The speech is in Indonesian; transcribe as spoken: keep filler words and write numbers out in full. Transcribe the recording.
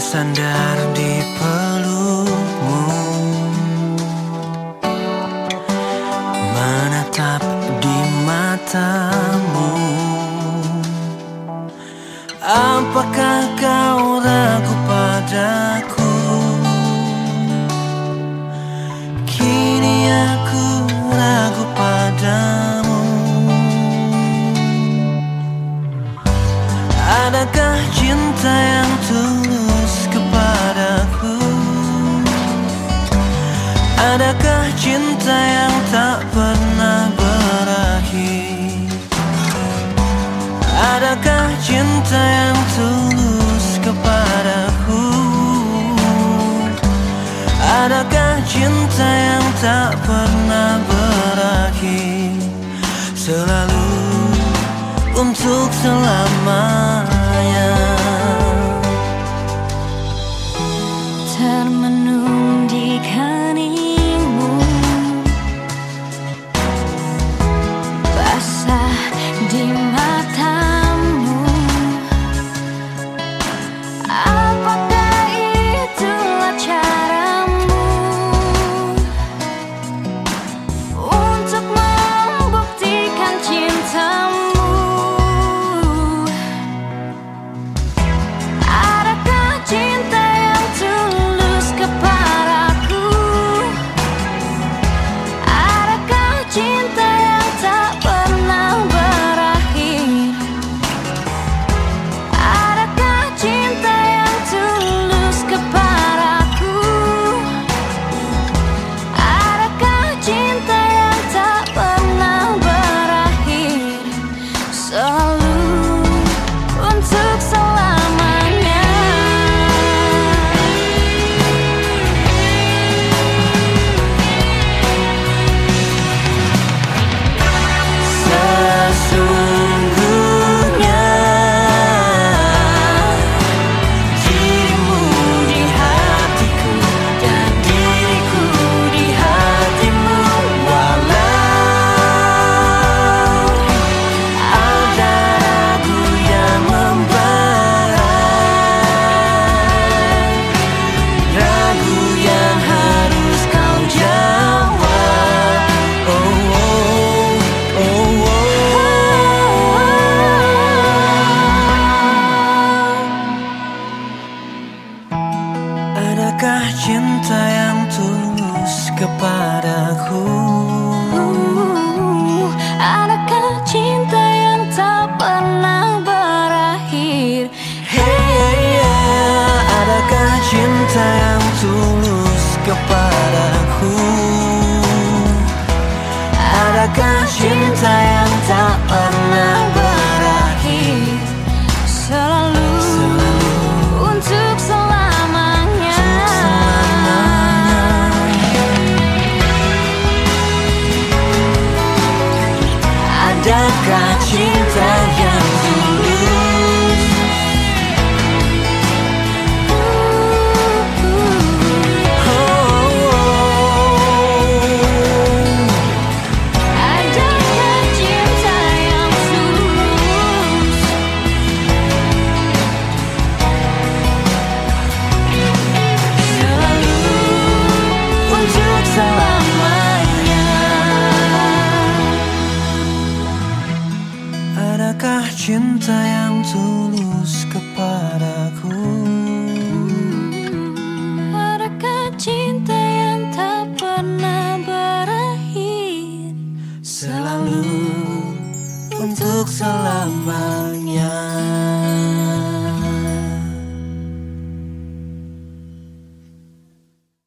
bersandar di pelukmu, menatap di matamu. Apakah kau ragu padaku? Kini aku ragu padamu. Adakah cinta yang tulus kepadaku? Adakah cinta yang tak pernah berakhir? Adakah cinta yang tulus kepadaku? Adakah cinta yang tak pernah berakhir? Selalu untuk selamanya. Termenung di keningmu, basah di matamu. Apakah itulah caramu untuk membuktikan cintamu? Adakah cinta yang tulus kepadaku? uh, Adakah cinta yang tak pernah berakhir? Hey, yeah. Adakah cinta yang tulus kepadaku? Adakah cinta yang tak pernah berakhir? Selalu, Selalu untuk selamanya. Adakah cinta yang tulus? uh, uh. Adakah cinta yang tulus? Selalu untuk selamanya. Adakah cinta yang tulus kepadaku? Adakah cinta yang tak pernah berakhir? Selalu untuk selamanya.